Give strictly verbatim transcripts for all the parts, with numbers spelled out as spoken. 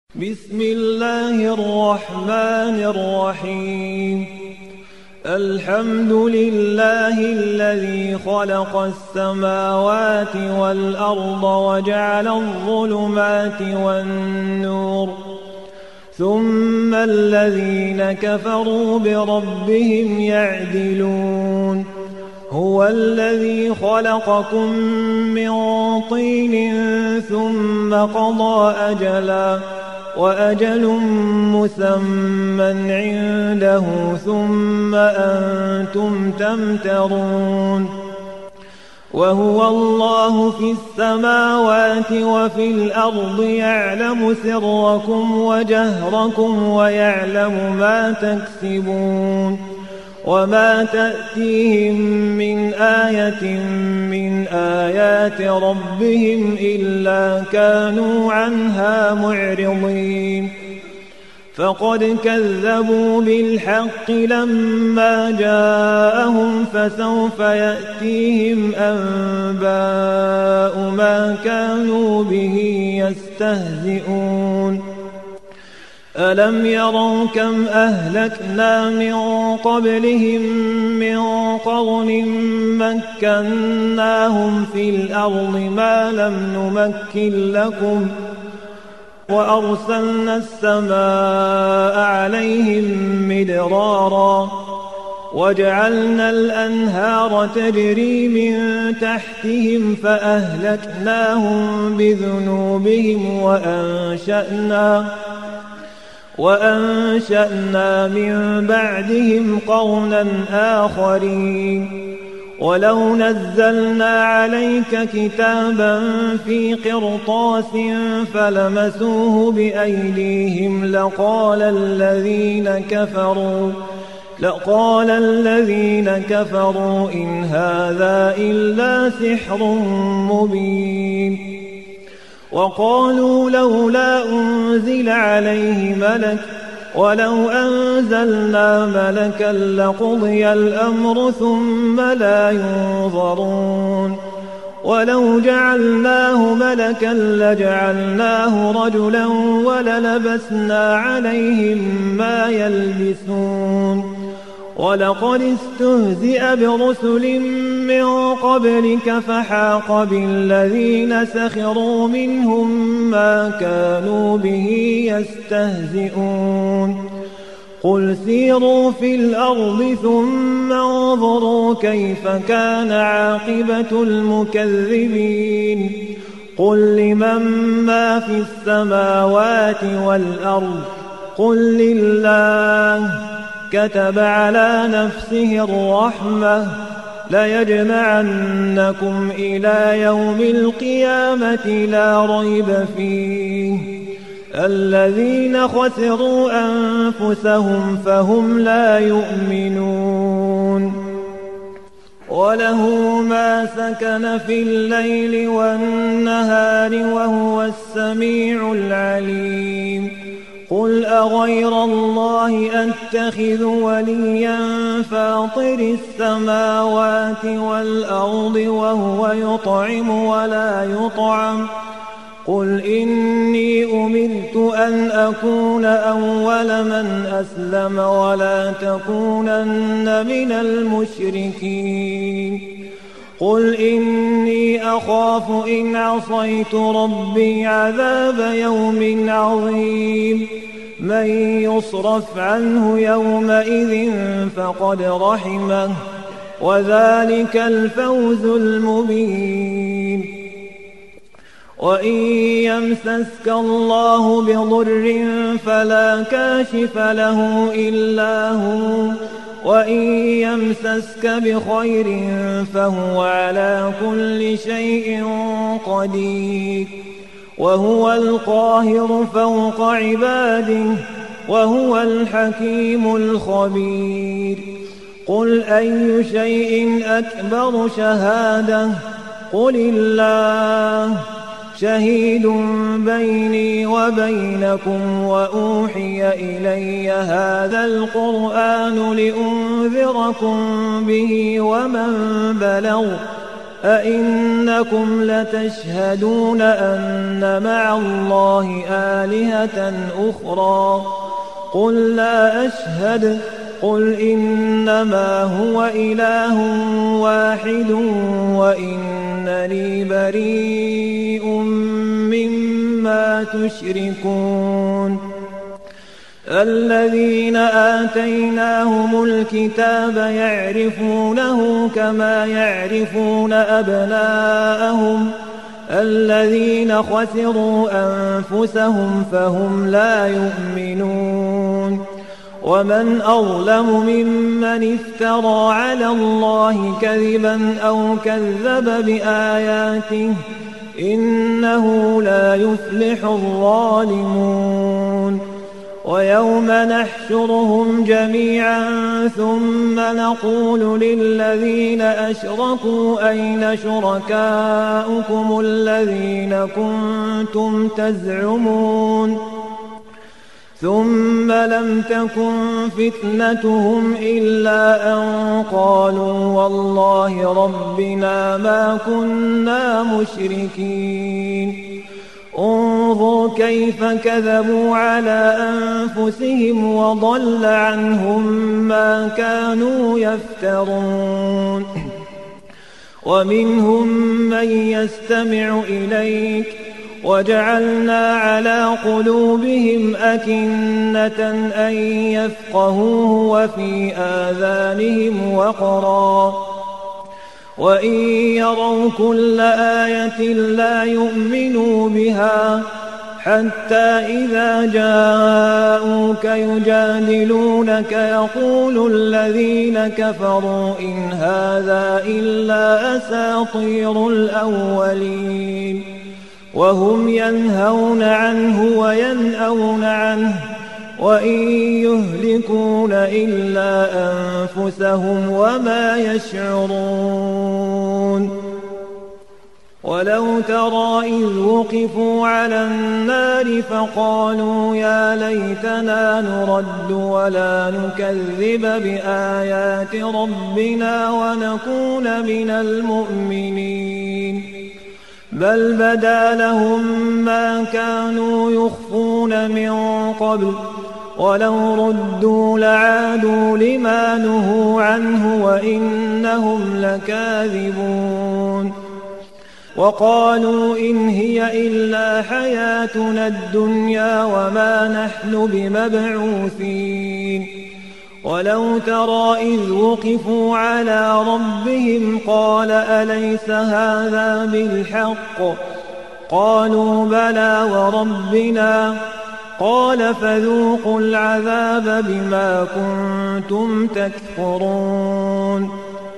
بسم الله الرحمن الرحيم. الحمد لله الذي خلق السماوات والأرض وجعل الظلمات والنور، ثم الذين كفروا بربهم يعدلون. هو الذي خلقكم من طين ثم قضى أجلا وأجل مسمى عنده ثم أنتم تمترون. وهو الله في السماوات وفي الأرض يعلم سركم وجهركم ويعلم ما تكسبون. وما تأتيهم من آية من آيات ربهم إلا كانوا عنها معرضين. فقد كذبوا بالحق لما جاءهم فسوف يأتيهم أنباء ما كانوا به يستهزئون. ألم يروا كم أهلكنا من قبلهم من قرن مكناهم في الأرض ما لم نمكن لكم، وأرسلنا السماء عليهم مدرارا وجعلنا الأنهار تجري من تحتهم فأهلكناهم بذنوبهم وأنشأنا وأنشأنا من بعدهم قرنا آخرين. ولو نزلنا عليك كتابا في قرطاس فلمسوه بأيديهم لقال الذين كفروا لقال الذين كفروا إن هذا إلا سحر مبين. وقالوا لولا أنزل عليه ملك ولو أنزلنا ملكا لقضي الأمر ثم لا ينظرون. ولو جعلناه ملكا لجعلناه رجلا وللبسنا عليهم ما يلبسون. ولقد استهزئ برسل من قبلك فحاق بالذين سخروا منهم ما كانوا به يستهزئون. قل سيروا في الأرض ثم انظروا كيف كان عاقبة المكذبين. قل لمن ما في السماوات والأرض قل لله كتب على نفسه الرحمة ليجمعنكم إلى يوم القيامة لا ريب فيه. الذين خسروا أنفسهم فهم لا يؤمنون. وله ما سكن في الليل والنهار وهو السميع العليم. قل أغير الله أتخذ وليا فاطر السماوات والأرض وهو يطعم ولا يطعم. قل إني أمرت أن أكون أول من أسلم ولا تكونن من المشركين. قل إني أخاف إن عصيت ربي عذاب يوم عظيم. من يصرف عنه يومئذ فقد رحمه وذلك الفوز المبين. وإن يمسسك الله بضر فلا كاشف له إلا هو، وإن يمسسك بخير فهو على كل شيء قدير. وهو القاهر فوق عباده وهو الحكيم الخبير. قل أي شيء أكبر شهادة قل الله شهيد بيني وبينكم وأوحي إلي هذا القرآن لأنذركم به ومن بلغ أئنكم لتشهدون أن مع الله آلهة أخرى قل لا أشهد قل إنما هو إله واحد وإنني بريء مما تشركون الذين آتيناهم الكتاب يعرفونه كما يعرفون أبناءهم الذين خسروا أنفسهم فهم لا يؤمنون ومن أظلم ممن افترى على الله كذبا أو كذب بآياته إنه لا يفلح الظالمون ويوم نحشرهم جميعا ثم نقول للذين أشركوا أين شركاؤكم الذين كنتم تزعمون ثم لم تكن فتنتهم إلا أن قالوا والله ربنا ما كنا مشركين انظر كيف كذبوا على أنفسهم وضل عنهم ما كانوا يفترون ومنهم من يستمع إليك وجعلنا على قلوبهم أكنة أن يفقهوه وفي آذانهم وقرا وإن يروا كل آية لا يؤمنوا بها حتى إذا جاءوك يجادلونك يقول الذين كفروا إن هذا إلا أساطير الأولين وهم ينهون عنه وينأون عنه وإن يهلكون إلا أنفسهم وما يشعرون ولو ترى إذ وقفوا على النار فقالوا يا ليتنا نرد ولا نكذب بآيات ربنا ونكون من المؤمنين بل بدا لهم ما كانوا يخفون من قبل ولو ردوا لعادوا لما نهوا عنه وإنهم لكاذبون وقالوا إن هي إلا حياتنا الدنيا وما نحن بمبعوثين ولو ترى إذ وقفوا على ربهم قال أليس هذا بالحق قالوا بلى وربنا قال فذوقوا العذاب بما كنتم تكفرون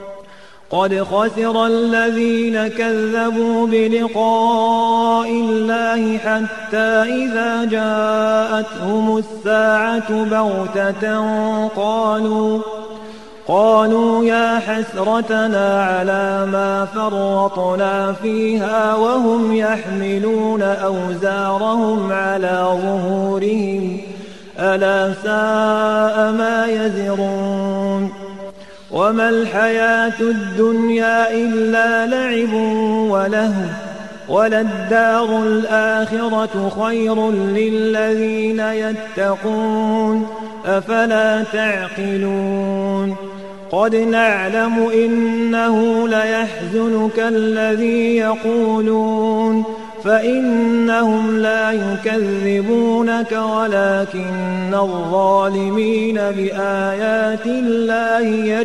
قد خسر الذين كذبوا بلقاء الله حتى إذا جاءتهم الساعة بغتة قالوا قالوا يا حسرتنا على ما فرطنا فيها وهم يحملون أوزارهم على ظهورهم ألا ساء ما يزرون وما الحياة الدنيا إلا لعب ولهو وللدار الآخرة خير للذين يتقون أفلا تعقلون قد نعلم إنه ليحزنك الذي يقولون فإنهم لا يكذبونك ولكن الظالمين بآيات الله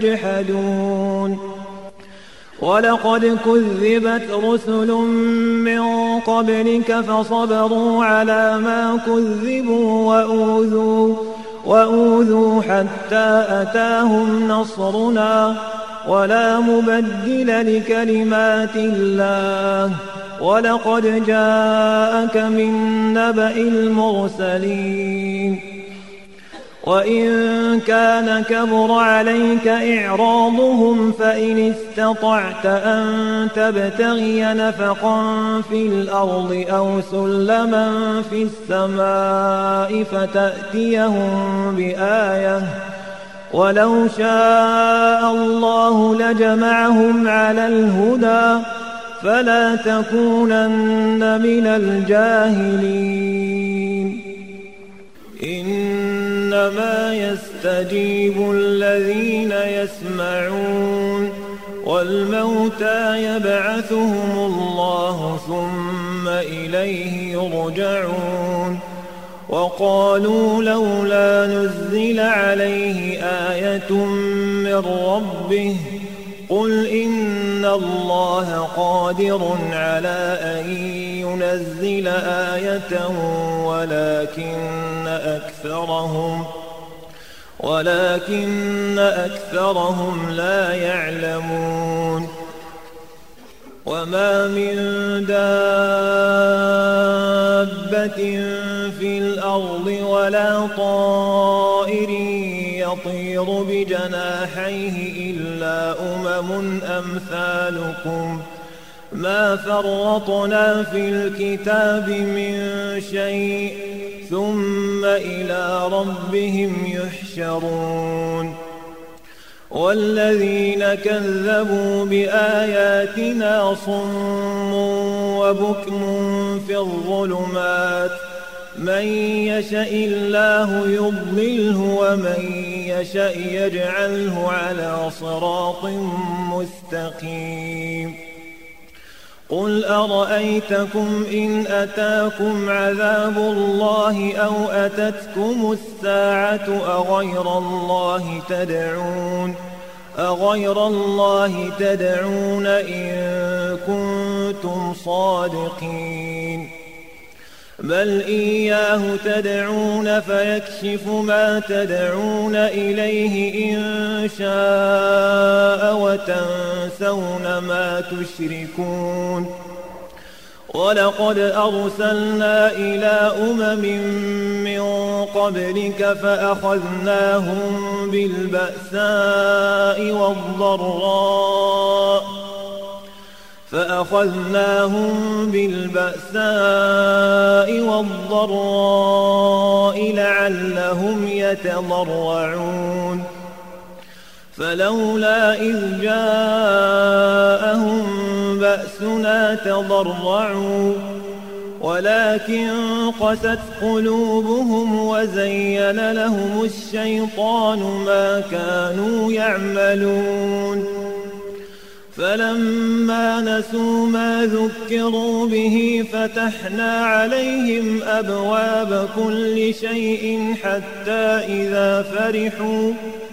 يجحدون ولقد كذبت رسل من قبلك فصبروا على ما كذبوا وأوذوا وأوذوا حتى أتاهم نصرنا ولا مبدل لكلمات الله ولقد جاءك من نبأ المرسلين وإن كان كبر عليك إعراضهم فإن استطعت أن تبتغي نفقا في الأرض أو سلما في السماء فتأتيهم بآية ولو شاء الله لجمعهم على الهدى فلا تكونن من الجاهلين. إنما يستجيب الذين يسمعون والموتى يبعثهم الله ثم إليه يرجعون. وقالوا لولا نزل عليه آية من ربه قل إن الله قادر على أن ينزل آية ولكن أكثرهم ولكن أكثرهم لا يعلمون. وما من دابة في الأرض ولا طائر يطير بجناحيه إلا أمم أمثالكم ما فرطنا في الكتاب من شيء ثم إلى ربهم يحشرون. والذين كذبوا بآياتنا صم وبكم في الظلمات من يشاء الله يضلله ومن يشاء يجعله على صراط مستقيم. قل أرأيتكم إن أتاكم عذاب الله أو أتتكم الساعة أغير الله تدعون أغير الله تدعون إن كنتم صادقين بل إياه تدعون فيكشف ما تدعون إليه إن شاء وتنسون ما تشركون. ولقد أرسلنا إلى أمم من قبلك فأخذناهم بالبأساء والضراء فأخذناهم بالبأساء والضراء لعلهم يتضرعون. فلولا إذ جاءهم بأسنا تضرعوا ولكن قست قلوبهم وزين لهم الشيطان ما كانوا يعملون. فلما نسوا ما ذكروا به فتحنا عليهم أبواب كل شيء حتى إذا فرحوا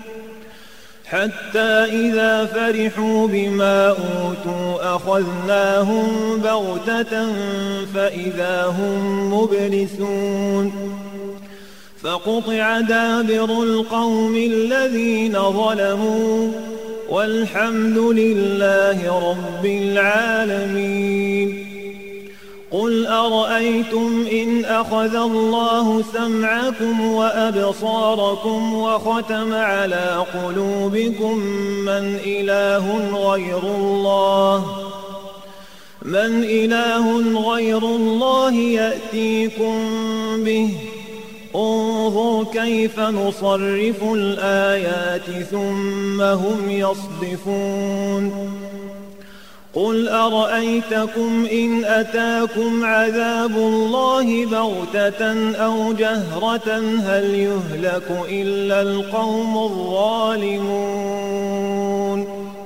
حتى إذا فرحوا بما أوتوا أخذناهم بغتة فإذا هم مبلسون. فقطع دابر القوم الذين ظلموا والحمد لله رب العالمين. قل أرأيتم إن أخذ الله سمعكم وأبصاركم وختم على قلوبكم من إله غير الله من إله غير الله يأتيكم به انظر كيف نصرف الآيات ثم هم يصدفون. قل أرأيتكم إن أتاكم عذاب الله بغتة أو جهرة هل يهلك إلا القوم الظالمون.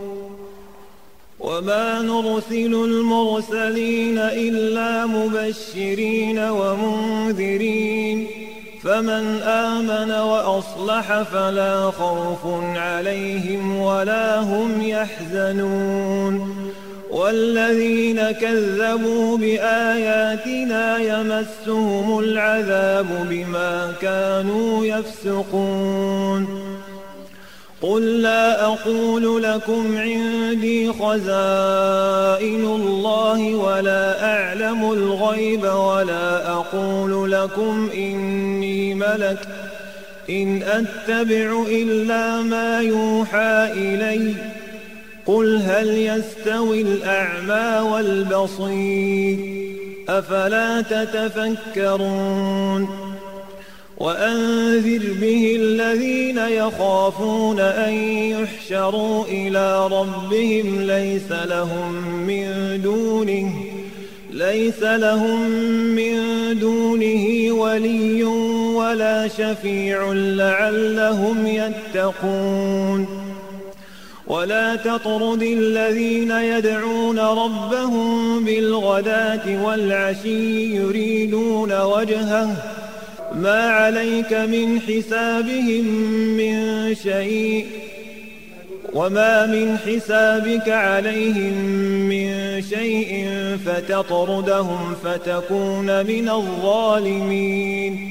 وما نرسل المرسلين إلا مبشرين ومنذرين فمن آمن وأصلح فلا خوف عليهم ولا هم يحزنون. والذين كذبوا بآياتنا يمسهم العذاب بما كانوا يفسقون. قل لا أقول لكم عندي خزائن الله ولا أعلم الغيب ولا أقول لكم إني ملك إن أتبع إلا ما يوحى إلي قل هل يستوي الأعمى والبصير أفلا تتفكرون. وأنذر به الذين يخافون أن يحشروا إلى ربهم ليس لهم من دونه ليس لهم من دونه ولي ولا شفيع لعلهم يتقون. ولا تطرد الذين يدعون ربهم بالغداة والعشي يريدون وجهه ما عليك من حسابهم من شيء وما من حسابك عليهم من شيء فتطردهم فتكون من الظالمين.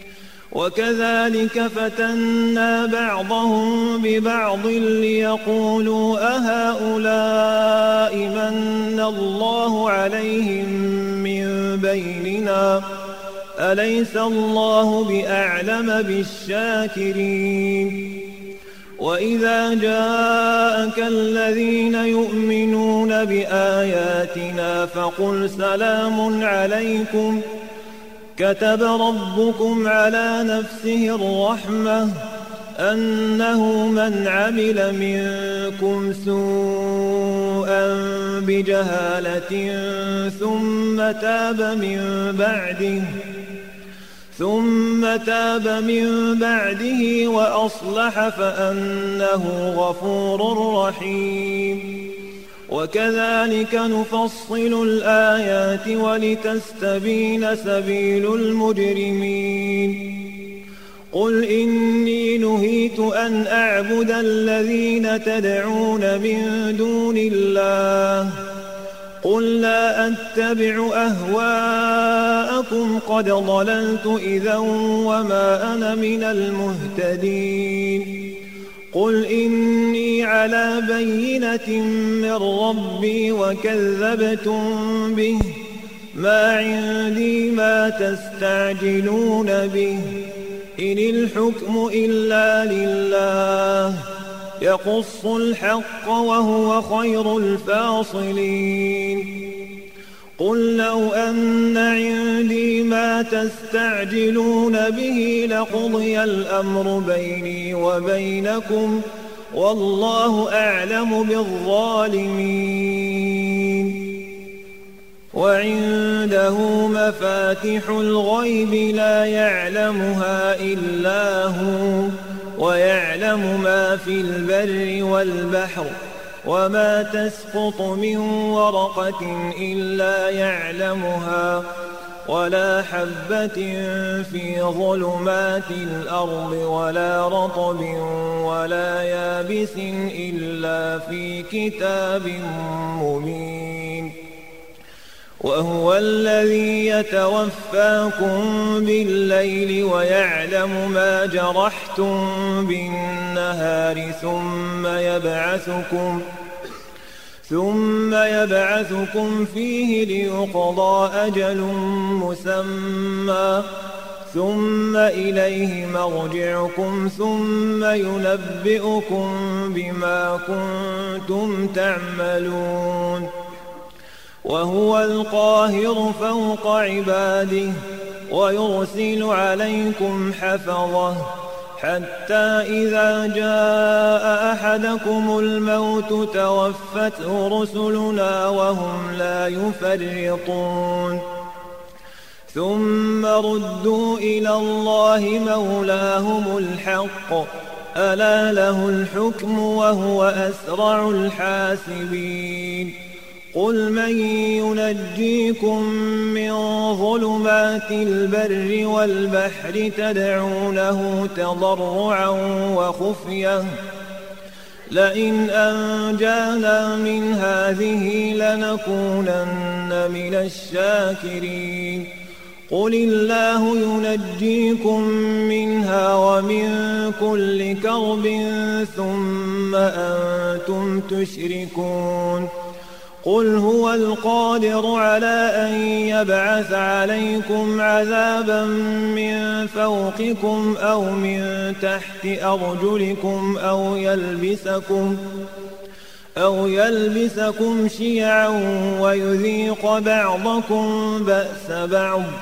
وكذلك فتنا بعضهم ببعض ليقولوا أهؤلاء من الله عليهم من بيننا أليس الله بأعلم بالشاكرين. وإذا جاءك الذين يؤمنون بآياتنا فقل سلام عليكم كتب ربكم على نفسه الرحمة أنه من عمل منكم سوءا بجهالة ثم تاب من بعده ثم تاب من بعده وأصلح فأنه غفور رحيم. وكذلك نفصل الآيات ولتستبين سبيل المجرمين. قل إني نهيت أن أعبد الذين تدعون من دون الله قل لا أتبع أهواءكم قد ضللت إذا وما أنا من المهتدين. قل إني على بينة من ربي وكذبتم به ما عندي ما تستعجلون به إن الحكم إلا لله يقص الحق وهو خير الفاصلين. قل لو أن عندي ما تستعجلون به لقضي الأمر بيني وبينكم والله أعلم بالظالمين. وعنده مفاتح الغيب لا يعلمها إلا هو ويعلم ما في البر والبحر وما تسقط من ورقة إلا يعلمها ولا حبة في ظلمات الأرض ولا رطب ولا يابس إلا في كتاب مبين. وهو الذي يتوفاكم بالليل ويعلم ما جرحتم بالنهار ثم يبعثكم ثم يبعثكم فيه ليقضى أجل مسمى ثم إليه مرجعكم ثم ينبئكم بما كنتم تعملون. وهو القاهر فوق عباده ويرسل عليكم حفظه حتى إذا جاء أحدكم الموت توفته رسلنا وهم لا يفرطون. ثم ردوا إلى الله مولاهم الحق ألا له الحكم وهو أسرع الحاسبين. قل من ينجيكم من ظلمات البر والبحر تدعونه تضرعا وخفية لئن أنجانا من هذه لنكونن من الشاكرين. قل الله ينجيكم منها ومن كل كرب ثم أنتم تشركون. قل هو القادر على أن يبعث عليكم عذابا من فوقكم أو من تحت أرجلكم أو يلبسكم أو يلبسكم شيعا ويذيق بعضكم بأس بعض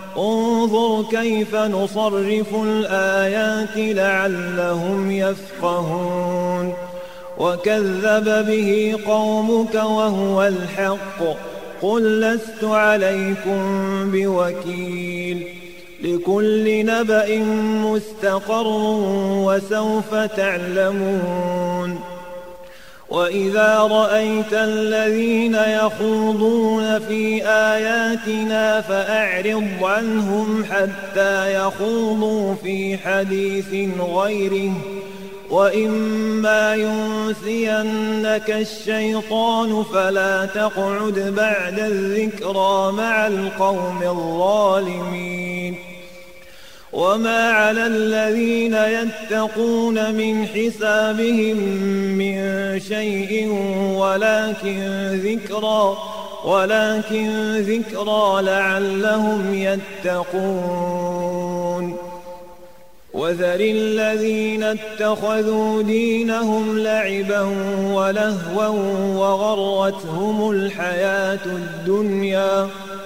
انظر كيف نصرف الآيات لعلهم يفقهون وكذب به قومك وهو الحق قل لست عليكم بوكيل لكل نبأ مستقر وسوف تعلمون وإذا رأيت الذين يخوضون في آياتنا فأعرض عنهم حتى يخوضوا في حديث غيره وإما ينسينك الشيطان فلا تقعد بعد الذكرى مع القوم الظالمين وما على الذين يتقون من حسابهم من شيء ولكن ذكرى ولكن ذكرى لعلهم يتقون وذر الذين اتخذوا دينهم لعبا ولهوا وغرتهم الحياة الدنيا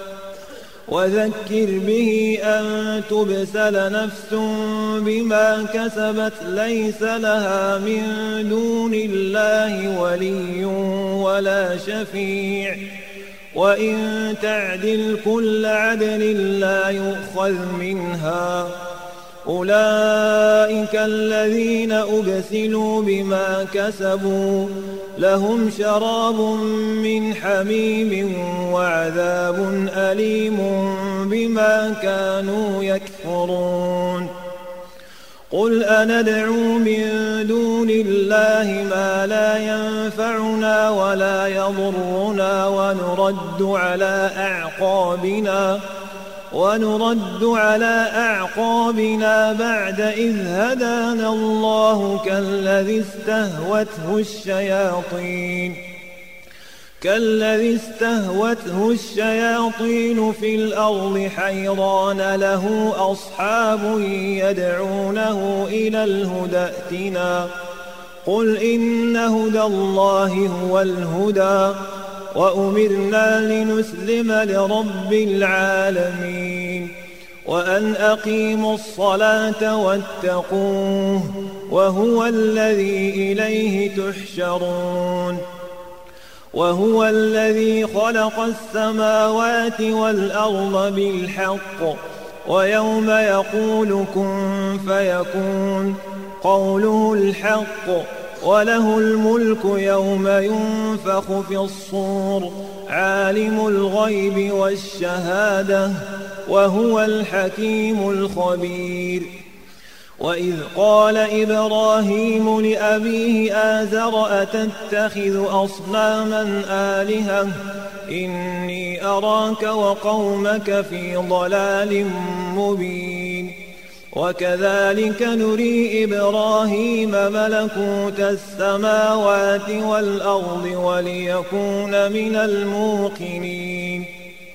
وذكر به أن تبسل نفس بما كسبت ليس لها من دون الله ولي ولا شفيع وإن تعدل كل عدل لا يؤخذ منها أولئك الذين أبسلوا بما كسبوا لهم شراب من حميم وعذاب أليم بما كانوا يكفرون قل أندعو من دون الله ما لا ينفعنا ولا يضرنا ونرد على أعقابنا ونرد على أعقابنا بعد إذ هدانا الله كالذي استهوته الشياطين كالذي استهوته الشياطين في الأرض حيران له أصحاب يدعونه إلى الهدى ائتنا قل إن هدى الله هو الهدى وأمرنا لنسلم لرب العالمين وأن أقيموا الصلاة واتقوه وهو الذي إليه تحشرون وهو الذي خلق السماوات والأرض بالحق ويوم يقول كن فيكون قوله الحق وله الملك يوم ينفخ في الصور عالم الغيب والشهادة وهو الحكيم الخبير وإذ قال إبراهيم لأبيه آزر أتتخذ أصناما آلهة إني أراك وقومك في ضلال مبين وكذلك نري إبراهيم ملكوت السماوات والأرض وليكون من الموقنين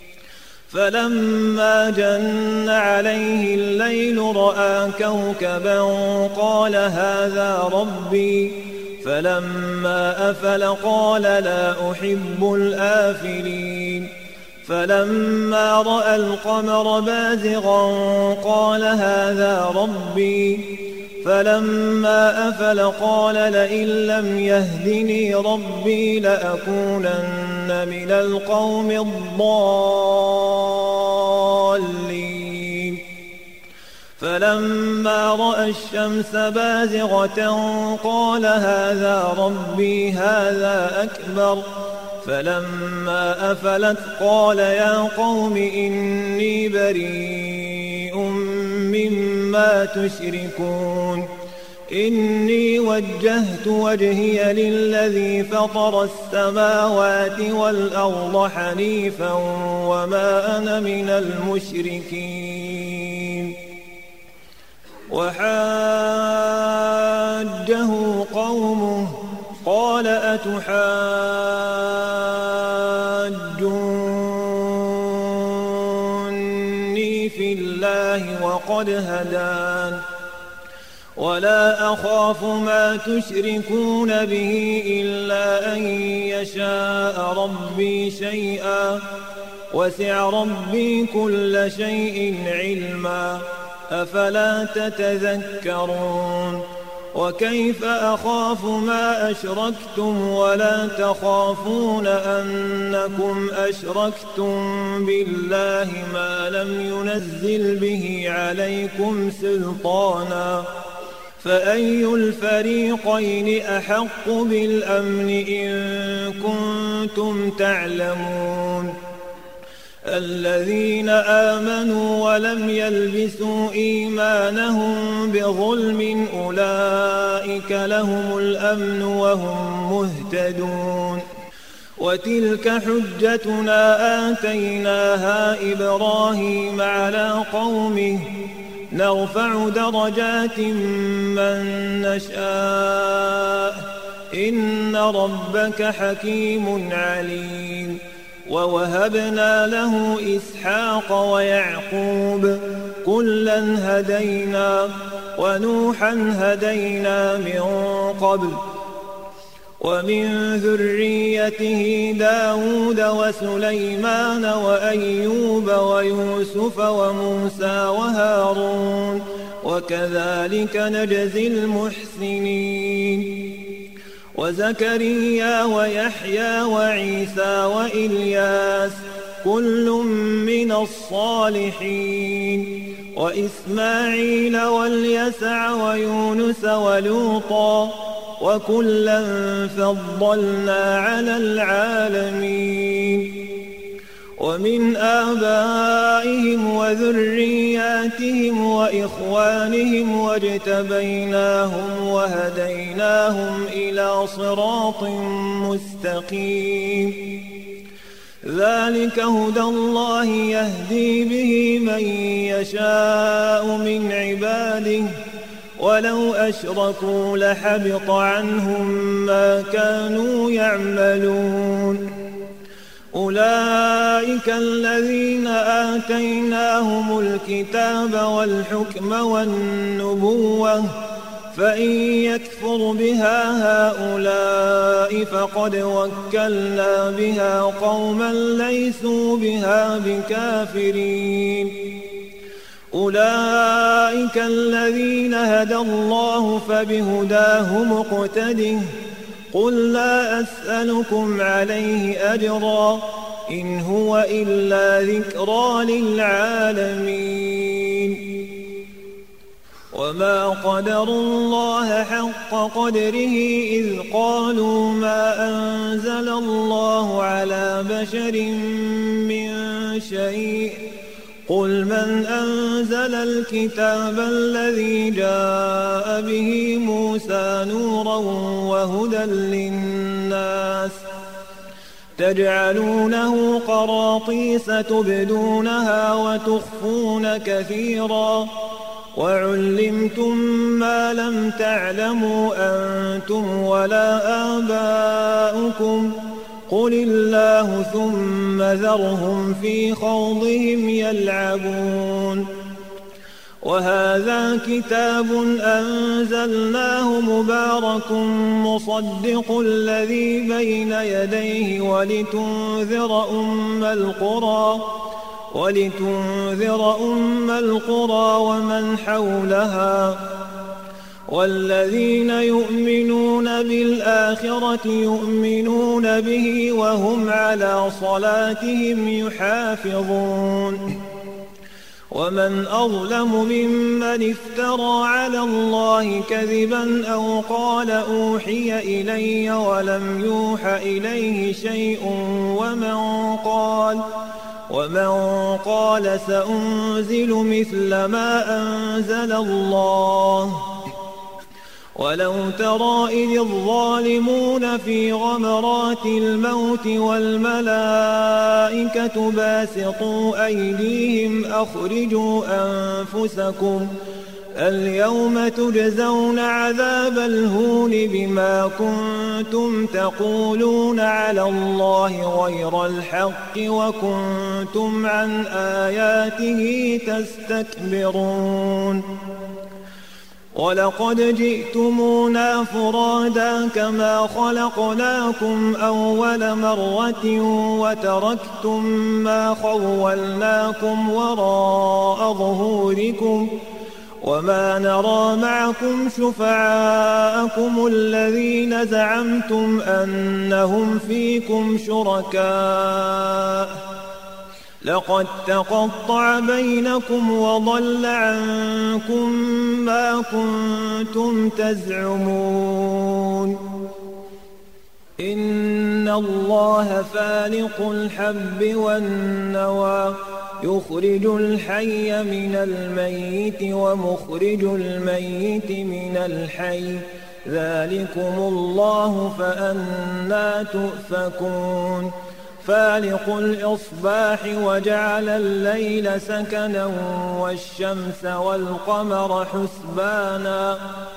فلما جن عليه الليل رأى كوكبا قال هذا ربي فلما أفل قال لا أحب الآفلين فلما رأى القمر بازغا قال هذا ربي فلما أفل قال لئن لم يهدني ربي لأكونن من القوم الضالين فلما رأى الشمس بازغة قال هذا ربي هذا أكبر فلما أفلت قال يا قوم إني بريء مما تشركون إني وجهت وجهي للذي فطر السماوات والأرض حنيفا وما أنا من المشركين وحاجه قومه قال أتحاجوني في الله وقد هدان ولا أخاف ما تشركون به إلا أن يشاء ربي شيئا وسع ربي كل شيء علما أفلا تتذكرون وكيف أخاف ما أشركتم ولا تخافون أنكم أشركتم بالله ما لم ينزل به عليكم سلطانا فأي الفريقين أحق بالأمن إن كنتم تعلمون الذين آمنوا ولم يلبسوا إيمانهم بظلم أولئك لهم الأمن وهم مهتدون وتلك حجتنا آتيناها إبراهيم على قومه نرفع درجات من نشاء إن ربك حكيم عليم ووهبنا له إسحاق ويعقوب كلا هدينا ونوحا هدينا من قبل ومن ذريته داود وسليمان وأيوب ويوسف وموسى وهارون وكذلك نجزي المحسنين وزكريا ويحيى وعيسى وإلياس كل من الصالحين وإسماعيل واليسع ويونس ولوطا وكلا فضلنا على العالمين ومن آبائهم وذرياتهم وإخوانهم واجتبيناهم وهديناهم إلى صراط مستقيم ذلك هدى الله يهدي به من يشاء من عباده ولو أشركوا لحبط عنهم ما كانوا يعملون أولئك الذين آتيناهم الكتاب والحكم والنبوة فإن يكفر بها هؤلاء فقد وكلنا بها قوما ليسوا بها بكافرين أولئك الذين هدى الله فبهداه مقتده قل لا أسألكم عليه أجرا إن هو إلا ذكرى للعالمين وما قدروا الله حق قدره إذ قالوا ما أنزل الله على بشر من شيء قل من أنزل الكتاب الذي جاء به موسى نورا وهدى للناس تجعلونه قراطيس تبدونها وتخفون كثيرا وعلمتم ما لم تعلموا أنتم ولا آباؤكم قل الله ثم ذرهم في خوضهم يلعبون وهذا كتاب أنزلناه مبارك مصدق الذي بين يديه ولتنذر أم القرى ولتنذر أم القرى ومن حولها والذين يؤمنون بالآخرة يؤمنون به وهم على صلاتهم يحافظون ومن أظلم ممن افترى على الله كذبا أو قال أوحي إلي ولم يوح إليه شيء ومن قال ومن قال سأنزل مثل ما أنزل الله ولو ترى إذ الظالمون في غمرات الموت والملائكة باسطوا أيديهم أخرجوا أنفسكم اليوم تجزون عذاب الهون بما كنتم تقولون على الله غير الحق وكنتم عن آياته تستكبرون ولقد جئتمونا فرادا كما خلقناكم أول مرة وتركتم ما خولناكم وراء ظهوركم وما نرى معكم شفعاءكم الذين زعمتم أنهم فيكم شركاء لقد تقطع بينكم وضل عنكم ما كنتم تزعمون إن الله فالق الحب والنوى يخرج الحي من الميت ومخرج الميت من الحي ذلكم الله فأنى تؤفكون فالق الإصباح وجعل الليل سكنا والشمس والقمر حسبانا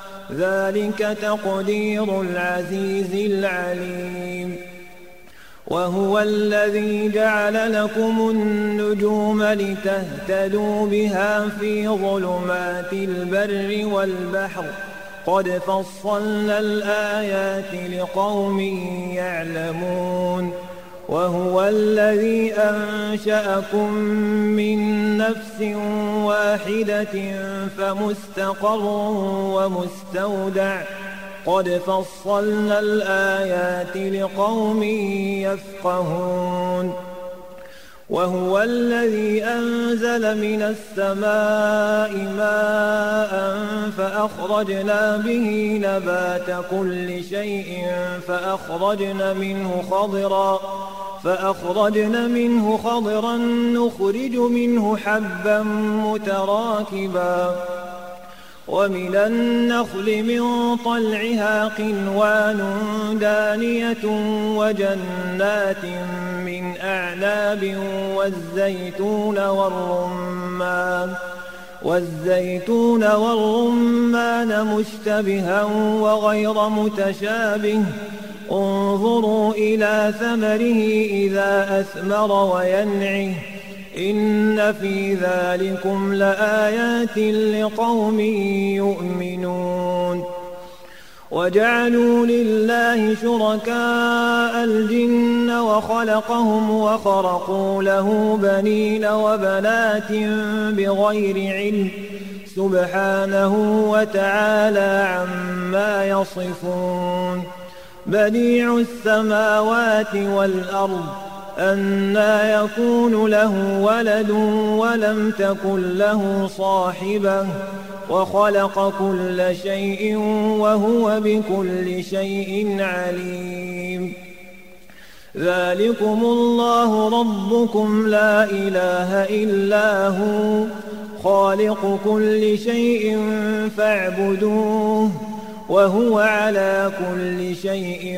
ذلك تقدير العزيز العليم وهو الذي جعل لكم النجوم لتهتدوا بها في ظلمات البر والبحر قد فصلنا الآيات لقوم يعلمون وهو الذي أنشأكم من نفس واحدة فمستقر ومستودع قد فصلنا الآيات لقوم يفقهون وهو الذي أنزل من السماء ماء فأخرجنا به نبات كل شيء فأخرجنا منه خضرا فأخرجنا منه خضرا نخرج منه حبا متراكبا ومن النخل من طلعها قنوان دانية وجنات من أعناب والزيتون والرمان والزيتون والرمان مشتبها وغير متشابه انظروا إلى ثمره إذا أثمر وينعه إن في ذلكم لآيات لقوم يؤمنون وجعلوا لله شركاء الجن وخلقهم وخرقوا له بنين وبنات بغير علم سبحانه وتعالى عما يصفون بديع السماوات والأرض أنى يكون له ولد ولم تكن له صاحبة وخلق كل شيء وهو بكل شيء عليم ذلكم الله ربكم لا إله إلا هو خالق كل شيء فاعبدوه وهو على كل شيء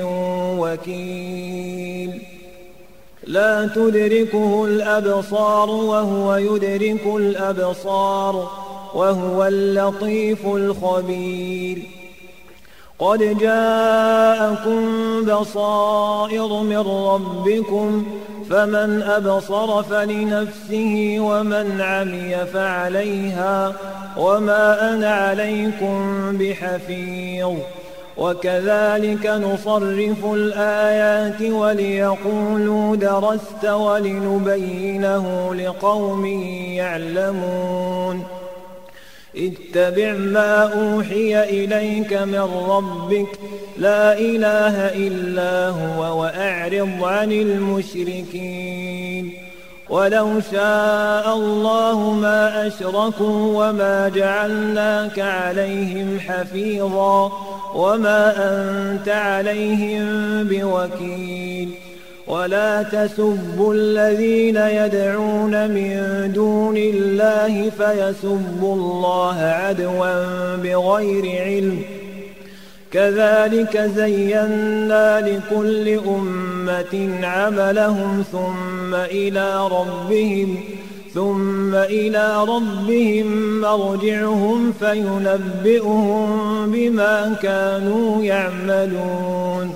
وكيل لا تدركه الأبصار وهو يدرك الأبصار وهو اللطيف الخبير قد جاءكم بصائر من ربكم فمن أبصر فلنفسه ومن عمي فعليها وما أنا عليكم بحفيظ وكذلك نصرف الآيات وليقولوا درست ولنبينه لقوم يعلمون اتبع ما أوحي إليك من ربك لا إله إلا هو وأعرض عن المشركين ولو شاء الله ما أشركوا وما جعلناك عليهم حفيظا وما أنت عليهم بوكيل ولا تسبوا الذين يدعون من دون الله فيسبوا الله عدوا بغير علم كذلك زينا لكل أمة عملهم ثم إلى ربهم ثم إلى ربهم مرجعهم فينبئهم بما كانوا يعملون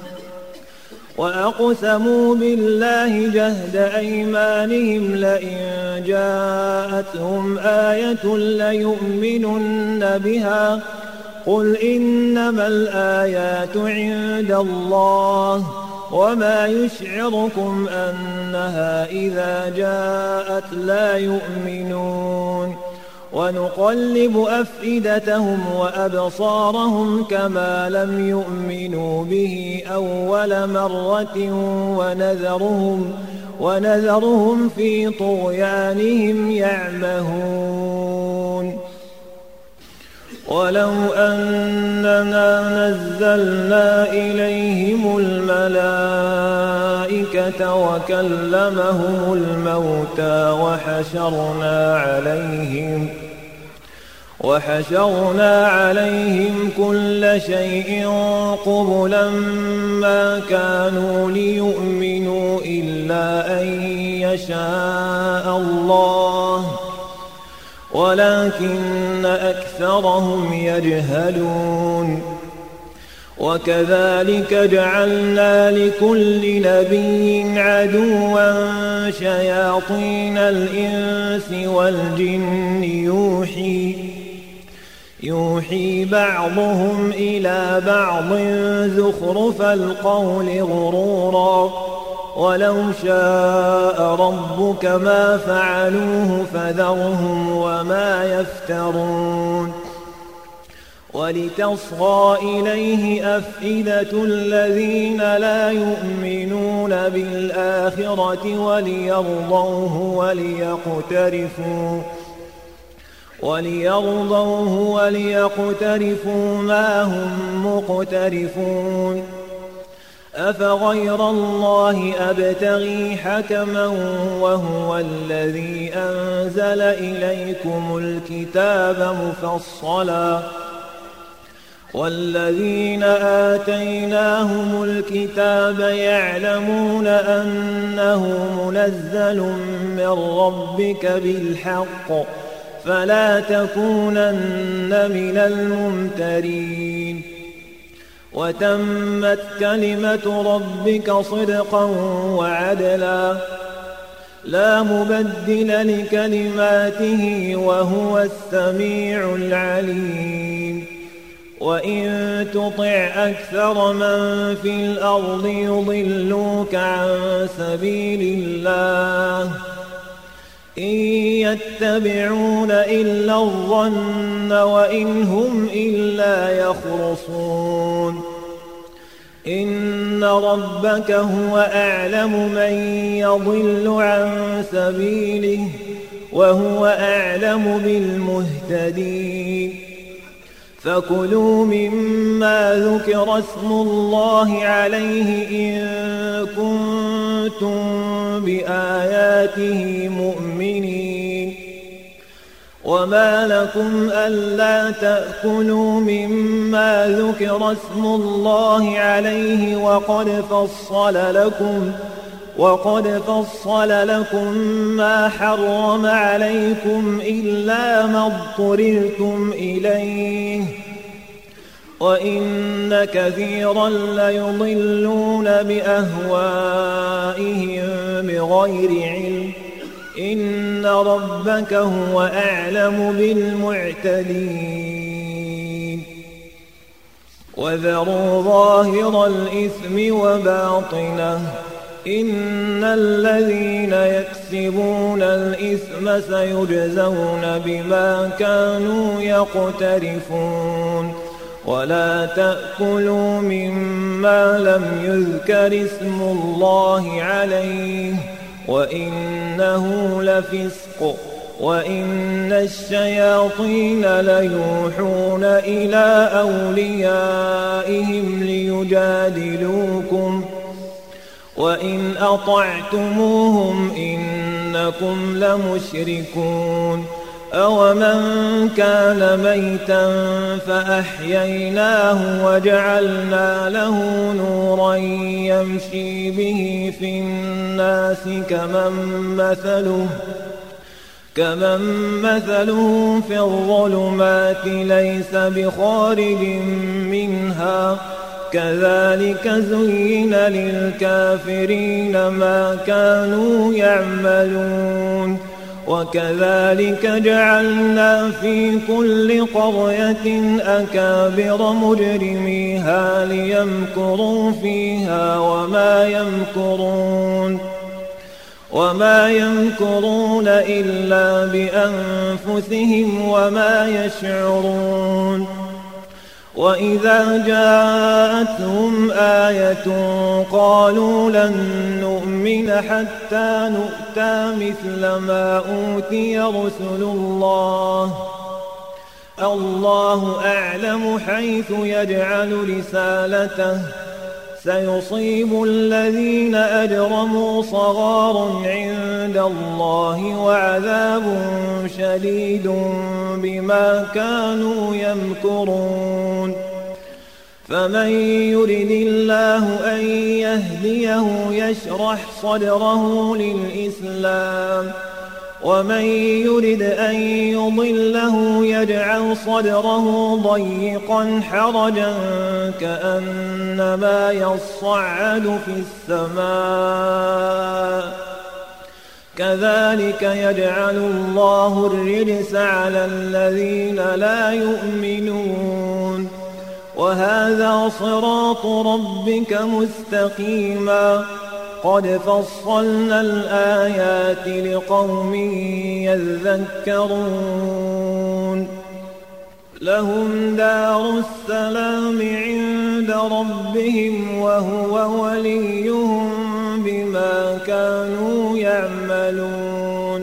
وأقسموا بالله جهد أيمانهم لئن جاءتهم آية ليؤمنن بها قل إنما الآيات عند الله وما يشعركم أنها إذا جاءت لا يؤمنون ونقلب أفئدتهم وأبصارهم كما لم يؤمنوا به أول مرة ونذرهم, ونذرهم في طغيانهم يعمهون ولو أننا نزلنا إليهم الملائكة وكلمهم الموتى وحشرنا عليهم وحشرنا عليهم كل شيء قبلا ما كانوا ليؤمنوا إلا أن يشاء الله ولكن أكثرهم يجهلون وكذلك جعلنا لكل نبي عدوا شياطين الإنس والجن يوحي يوحي بعضهم إلى بعض زخرف القول غرورا ولو شاء ربك ما فعلوه فذرهم وما يفترون ولتصغى إليه أفئدة الذين لا يؤمنون بالآخرة وليرضوه وليقترفوا وليرضوه وليقترفوا ما هم مقترفون أفغير الله أبتغي حكما وهو الذي أنزل إليكم الكتاب مفصلا والذين آتيناهم الكتاب يعلمون أنه منزل من ربك بالحق فلا تكونن من الممترين وتمت كلمة ربك صدقا وعدلا لا مبدل لكلماته وهو السميع العليم وإن تطع أكثر من في الأرض يضلوك عن سبيل الله إن يتبعون إلا الظن وإن هم إلا يخرصون إن ربك هو أعلم من يضل عن سبيله وهو أعلم بالمهتدين فكلوا مما ذكر اسم الله عليه إن كنتم بآياته مؤمنين وما لكم ألا تأكلوا مما ذكر اسم الله عليه وقد فصل لكم وقد فصل لكم ما حرم عليكم إلا ما اضطررتم إليه وإن كثيرا ليضلون بأهوائهم بغير علم إن ربك هو أعلم بالمعتدين وذروا ظاهر الإثم وباطنه إن الذين يكسبون الإثم سيجزون بما كانوا يقترفون ولا تأكلوا مما لم يذكر اسم الله عليه وإنه لفسق وإن الشياطين ليوحون إلى أوليائهم ليجادلوكم وإن أطعتموهم إنكم لمشركون أومن كان ميتا فأحييناه وجعلنا له نورا يمشي به في الناس كمن مثله كمن مثله في الظلمات ليس بخارج منها كذلك زين للكافرين ما كانوا يعملون وكذلك جعلنا في كل قرية أكابر مجرميها ليمكروا فيها وما يمكرون وما يمكرون إلا بأنفسهم وما يشعرون. وإذا جاءتهم آية قالوا لن نؤمن حتى نؤتى مثل ما أوتي رسل الله الله أعلم حيث يجعل رسالته سيصيب الذين أجرموا صغار عند الله وعذاب شديد بما كانوا يمكرون. فمن يرد الله أن يهديه يشرح صدره للإسلام ومن يرد أن يضله يجعل صدره ضيقا حرجا كأنما يصعد في السماء كذلك يجعل الله الرجس على الذين لا يؤمنون. وهذا صراط ربك مستقيما قد فصلنا الآيات لقوم يذكرون. لهم دار السلام عند ربهم وهو وليهم بما كانوا يعملون.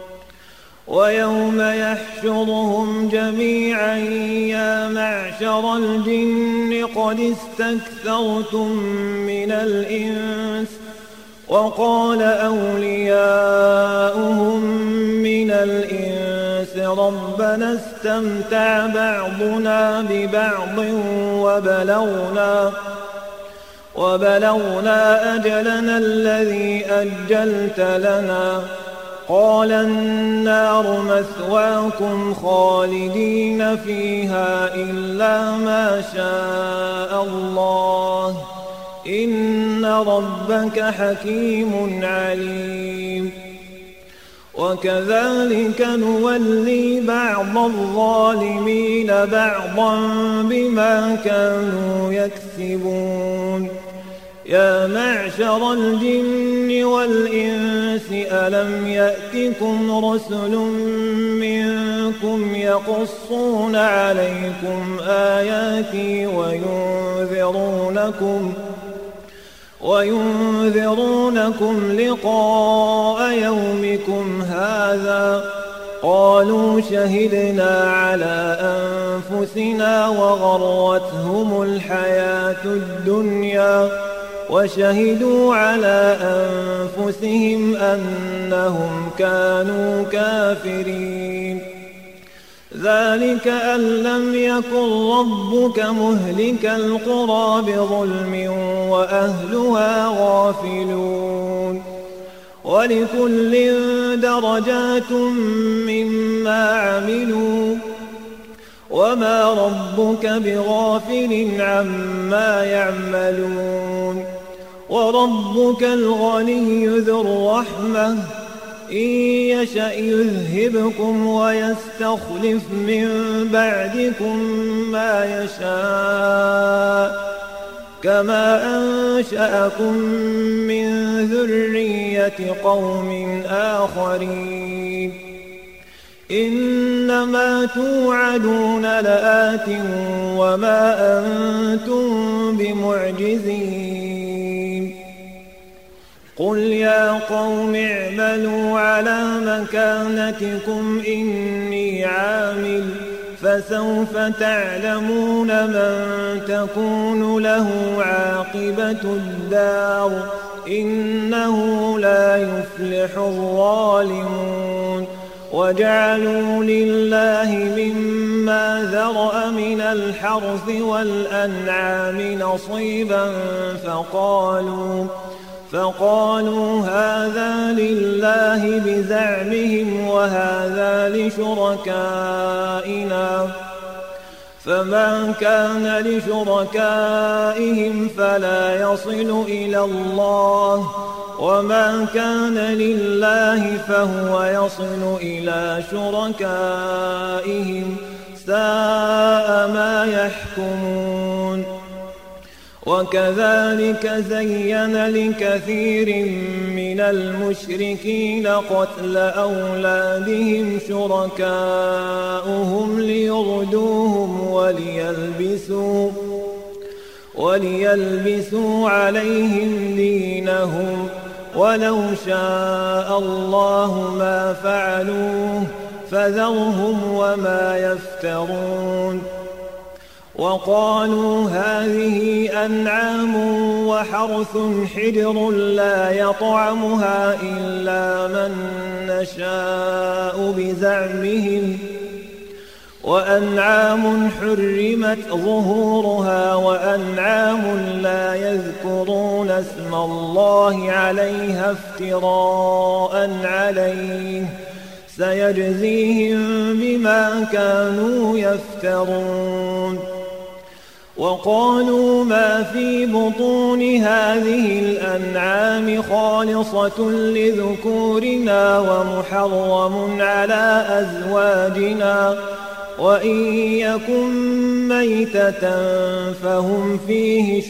ويوم يحشرهم جميعا يا معشر الجن قد استكثرتم من الإنس وقال أولياؤهم من الإنس ربنا استمتع بعضنا ببعض وبلغنا وبلغنا أجلنا الذي أجلت لنا قال النار مثواكم خالدين فيها إلا ما شاء الله إن ربك حكيم عليم. وكذلك نولي بعض الظالمين بعضا بما كانوا يكسبون. يا معشر الجن والإنس ألم يأتكم رسل منكم يقصون عليكم آياتي وينذرونكم وينذرونكم لقاء يومكم هذا قالوا شهدنا على أنفسنا وغرتهم الحياة الدنيا وشهدوا على أنفسهم أنهم كانوا كافرين. ذلك أن لم يكن ربك مهلك القرى بظلم وأهلها غافلون. ولكل درجات مما عملوا وما ربك بغافل عما يعملون. وربك الغني ذو الرحمة إن يشأ يذهبكم ويستخلف من بعدكم ما يشاء كما أنشأكم من ذرية قوم آخرين. إنما توعدون لآت وما أنتم بمعجزين. قل يا قوم اعملوا على مكانتكم إني عامل فسوف تعلمون من تكون له عاقبة الدار إنه لا يفلح الظالمون. وجعلوا لله مما ذرأ من الحرث والأنعام نصيبا فقالوا فقالوا هذا لله بزعمهم وهذا لشركائنا فما كان لشركائهم فلا يصل إلى الله وما كان لله فهو يصل إلى شركائهم ساء ما يحكمون وكذلك زين لكثير من المشركين قتل أولادهم شركاؤهم ليردوهم وليلبسوا وليلبسوا عليهم دينهم ولو شاء الله ما فعلوه فذرهم وما يفترون وقالوا هذه أنعام وحرث حجر لا يطعمها إلا من نشاء بزعمهم وأنعام حرمت ظهورها وأنعام لا يذكرون اسم الله عليها افتراء عليه سيجزيهم بما كانوا يفترون وقالوا ما في بطون هذه الأنعام خالصة لذكورنا ومحرم على أزواجنا وإن يكن ميتة فهم فيه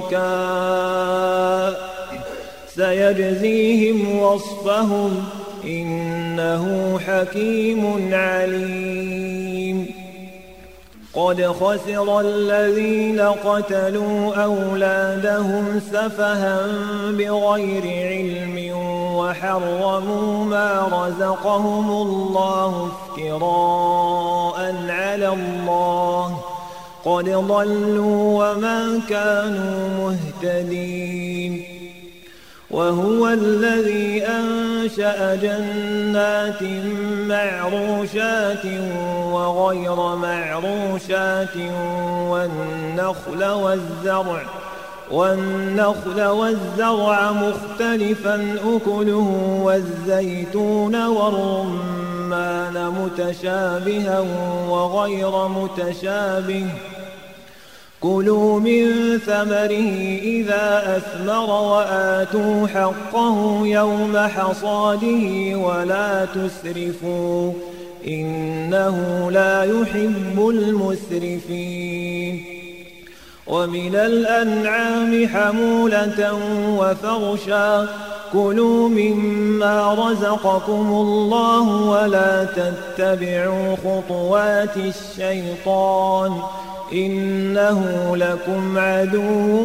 شركاء سيجزيهم وصفهم إنه حكيم عليم قد خسر الذين قتلوا أولادهم سفها بغير علم وحرموا ما رزقهم الله افتراء على الله قد ضلوا وما كانوا مهتدين وهو الذي أنشأ جنات معروشات وغير معروشات والنخل والزرع والنخل والزرع مختلفا أكله والزيتون والرمان متشابها وغير متشابه كلوا من ثمره إذا أثمر وآتوا حقه يوم حصاده ولا تسرفوا إنه لا يحب المسرفين ومن الأنعام حمولة وفرشا كلوا مما رزقكم الله ولا تتبعوا خطوات الشيطان إنه لكم عدو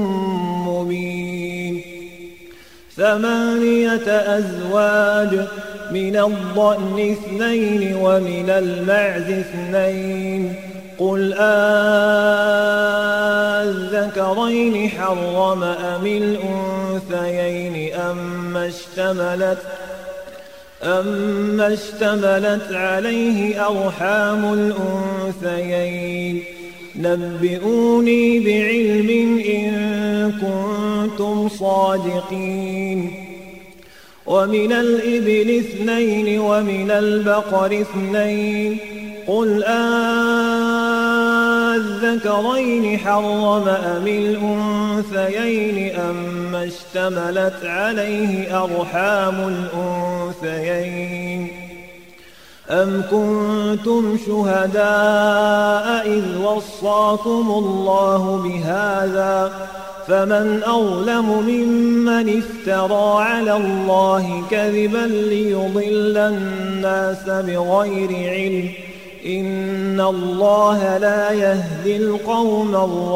مبين ثمانية أزواج من الضأن اثنين ومن المعز اثنين قل أذكرين حرم أم الأنثيين أما اشتملت أما اشتملت عليه أرحام الأنثيين نبئوني بعلم إن كنتم صادقين ومن الإبل اثنين ومن البقر اثنين قل أذكرين حرم أم الأنثيين أما اشتملت عليه أرحام الأنثيين أم كنتم شهداء إذ وصاكم الله بهذا فمن أظلم ممن افترى على الله كذبا ليضل الناس بغير علم إن الله لا يهدي القوم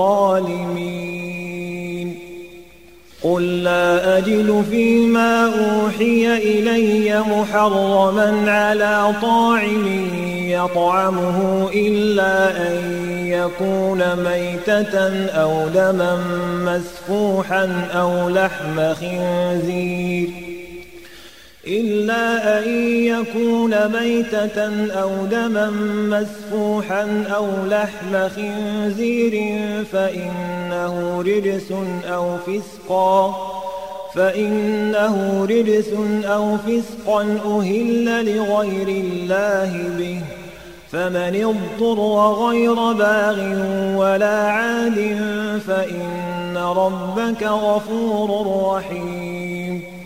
الظالمين قل لا أجد فيما أوحي إلي محرما على طاعم يطعمه إلا أن يكون ميتة أو دما مسفوحا أو لحم خنزير إلا أن يكون ميتة أو دما مسفوحا أو لحم خنزير فإنه رجس أو فسقا فإنه رجس أو فسقا أهل لغير الله به فمن اضطر غير باغ ولا عاد فإن ربك غفور رحيم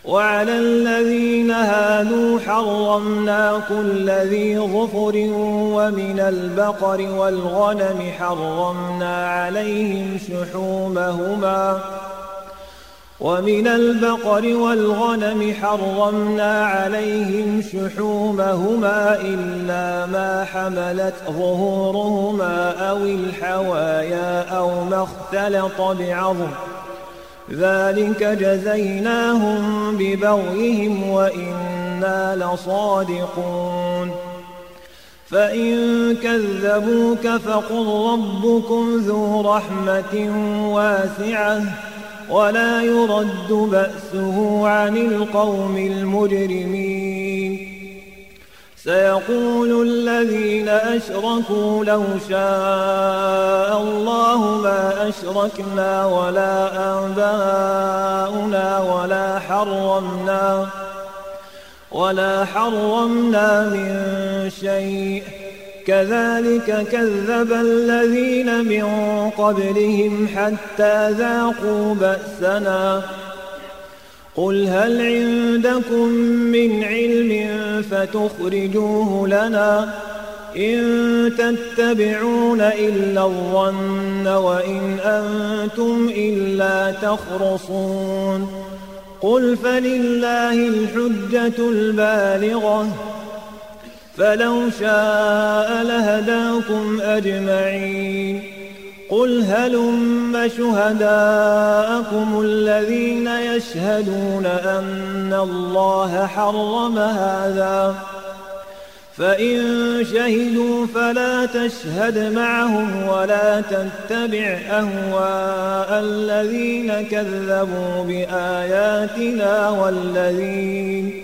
وعلى الذين هادوا حرمنا كل ذي ظفر ومن البقر والغنم حرمنا عليهم شحومهما ومن البقر والغنم حرمنا عليهم شحومهما إلا ما حملت ظهورهما أو الحوايا أو ما اختلط بعظم ذلك جزيناهم ببغيهم وإنا لصادقون فإن كذبوك فقل ربكم ذو رحمة واسعة ولا يرد بأسه عن القوم المجرمين سيقول الذين أشركوا لو شاء الله ما أشركنا ولا آباؤنا ولا حرمنا ولا حرمنا من شيء كذلك كذب الذين من قبلهم حتى ذاقوا بأسنا قل هل عندكم من علم فتخرجوه لنا إن تتبعون إلا الظن وإن أنتم إلا تخرصون قل فلله الحجة البالغة فلو شاء لهداكم أجمعين قل هلم شهداءكم الذين يشهدون أن الله حرم هذا فإن شهدوا فلا تشهد معهم ولا تتبع أهواء الذين كذبوا بآياتنا والذين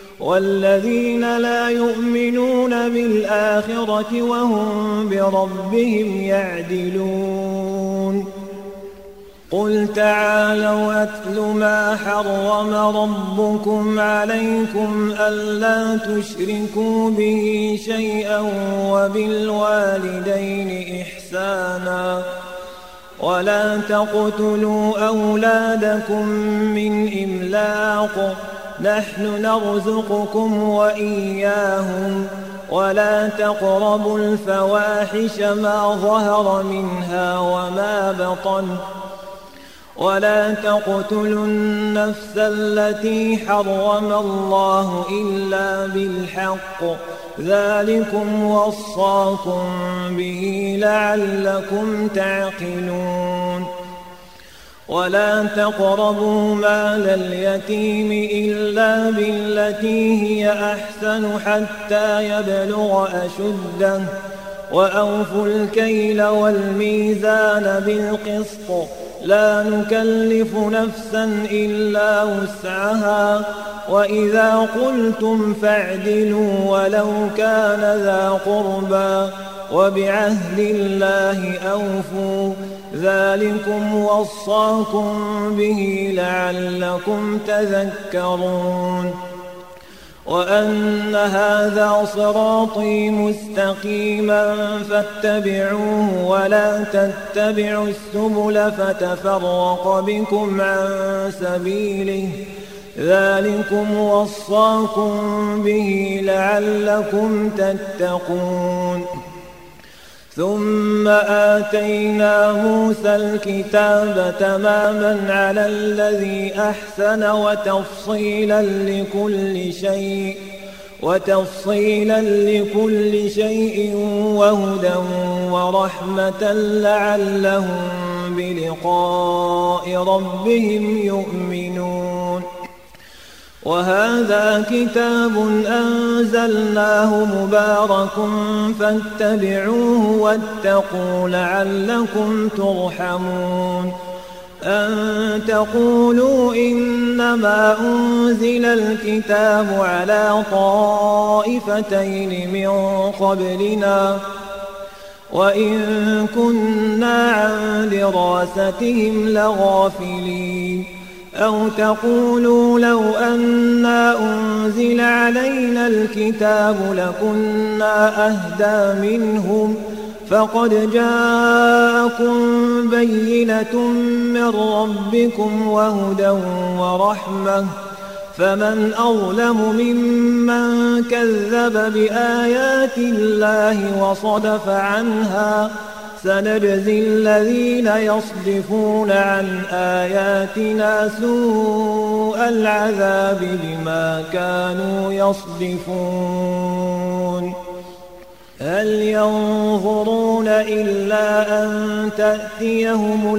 والذين لا يؤمنون بالآخرة وهم بربهم يعدلون قل تعالوا أتل ما حرم ربكم عليكم ألا تشركوا به شيئا وبالوالدين إحسانا ولا تقتلوا أولادكم من إملاق نحن نرزقكم وإياهم ولا تقربوا الفواحش ما ظهر منها وما بطن ولا تقتلوا النفس التي حرم الله إلا بالحق ذلكم وصاكم به لعلكم تعقلون ولا تقربوا مال اليتيم إلا بالتي هي أحسن حتى يبلغ أشده وأوفوا الكيل والميزان بالقسط لا نكلف نفسا إلا وسعها وإذا قلتم فاعدلوا ولو كان ذا قربى وبعهد الله أوفوا ذلكم وصاكم به لعلكم تذكرون وأن هذا صراطي مستقيما فاتبعوه ولا تتبعوا السبل فتفرق بكم عن سبيله ذلكم وصاكم به لعلكم تتقون ثم آتينا موسى الكتاب تماما على الذي أحسن وتفصيلا لكل شيء وتفصيلا لكل شيء وهدى ورحمة لعلهم بلقاء ربهم يؤمنون وهذا كتاب أنزلناه مبارك فاتبعوه واتقوا لعلكم ترحمون أن تقولوا إنما أنزل الكتاب على طائفتين من قبلنا وإن كنا عن دراستهم لغافلين أو تقولوا لو أنا أنزل علينا الكتاب لكنا أهدى منهم فقد جاءكم بينة من ربكم وهدى ورحمة فمن أظلم ممن كذب بآيات الله وصدف عنها سنجزي الذين يصدفون عن آياتنا سوء العذاب بما كانوا يصدفون هل ينظرون إلا أن تأتيهم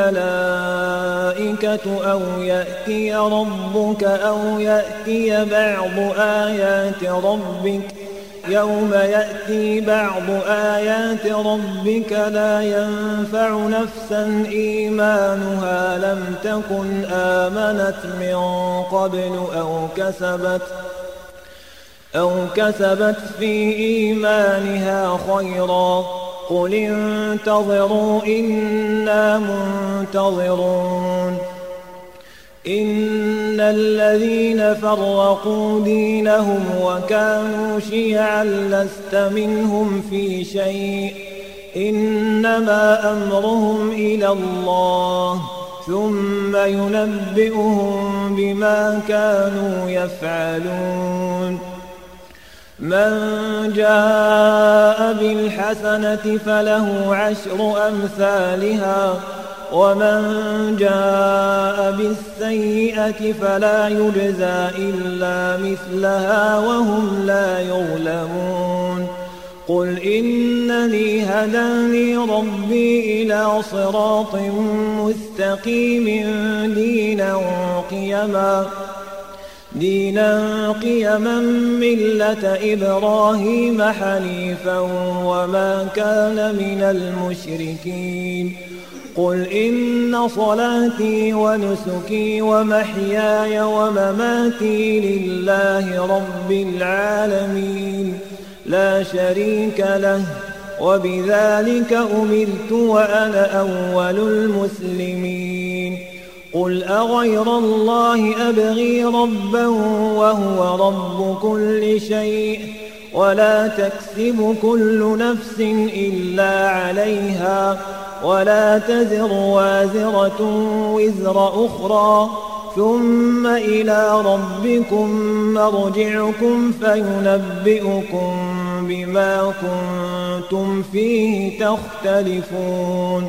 الملائكة أو يأتي ربك أو يأتي بعض آيات ربك يوم يأتي بعض آيات ربك لا ينفع نفسا إيمانها لم تكن آمنت من قبل أو كسبت أو كسبت في إيمانها خيرا قل انتظروا إنا منتظرون إن الذين فرقوا دينهم وكانوا شيعا لست منهم في شيء إنما أمرهم إلى الله ثم ينبئهم بما كانوا يفعلون من جاء بالحسنة فله عشر أمثالها ومن جاء بالسيئة فلا يجزى إلا مثلها وهم لا يظلمون قل إنني هداني ربي إلى صراط مستقيم دينا قيما دينا قيما ملة إبراهيم حنيفا وما كان من المشركين قل إن صلاتي ونسكي ومحياي ومماتي لله رب العالمين لا شريك له وبذلك أمرت وأنا أول المسلمين قل أغير الله أبغي ربا وهو رب كل شيء ولا تكسب كل نفس إلا عليها ولا تزر وازرة وزر أخرى ثم إلى ربكم مرجعكم فينبئكم بما كنتم فيه تختلفون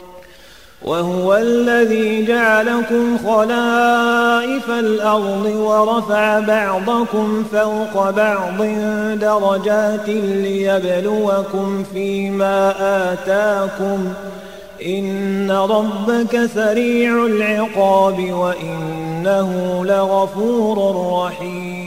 وهو الذي جعلكم خلائف الأرض ورفع بعضكم فوق بعض درجات ليبلوكم فيما آتاكم إن ربك سريع العقاب وإنه لغفور رحيم